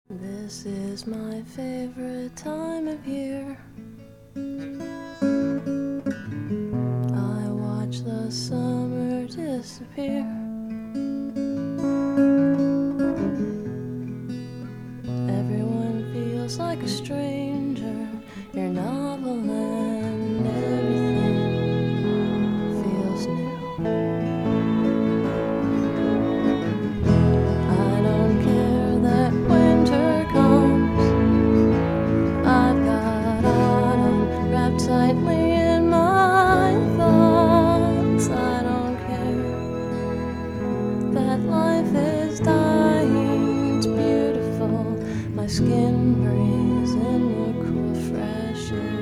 This is my favorite time of year. I watch the summer disappear. Everyone feels like a stranger. Your novel and everything feels new. I don't care that winter comes. I've got autumn wrapped tightly in my thoughts. I don't care that life is dying. It's beautiful. My skin breathes in the cool, fresh air.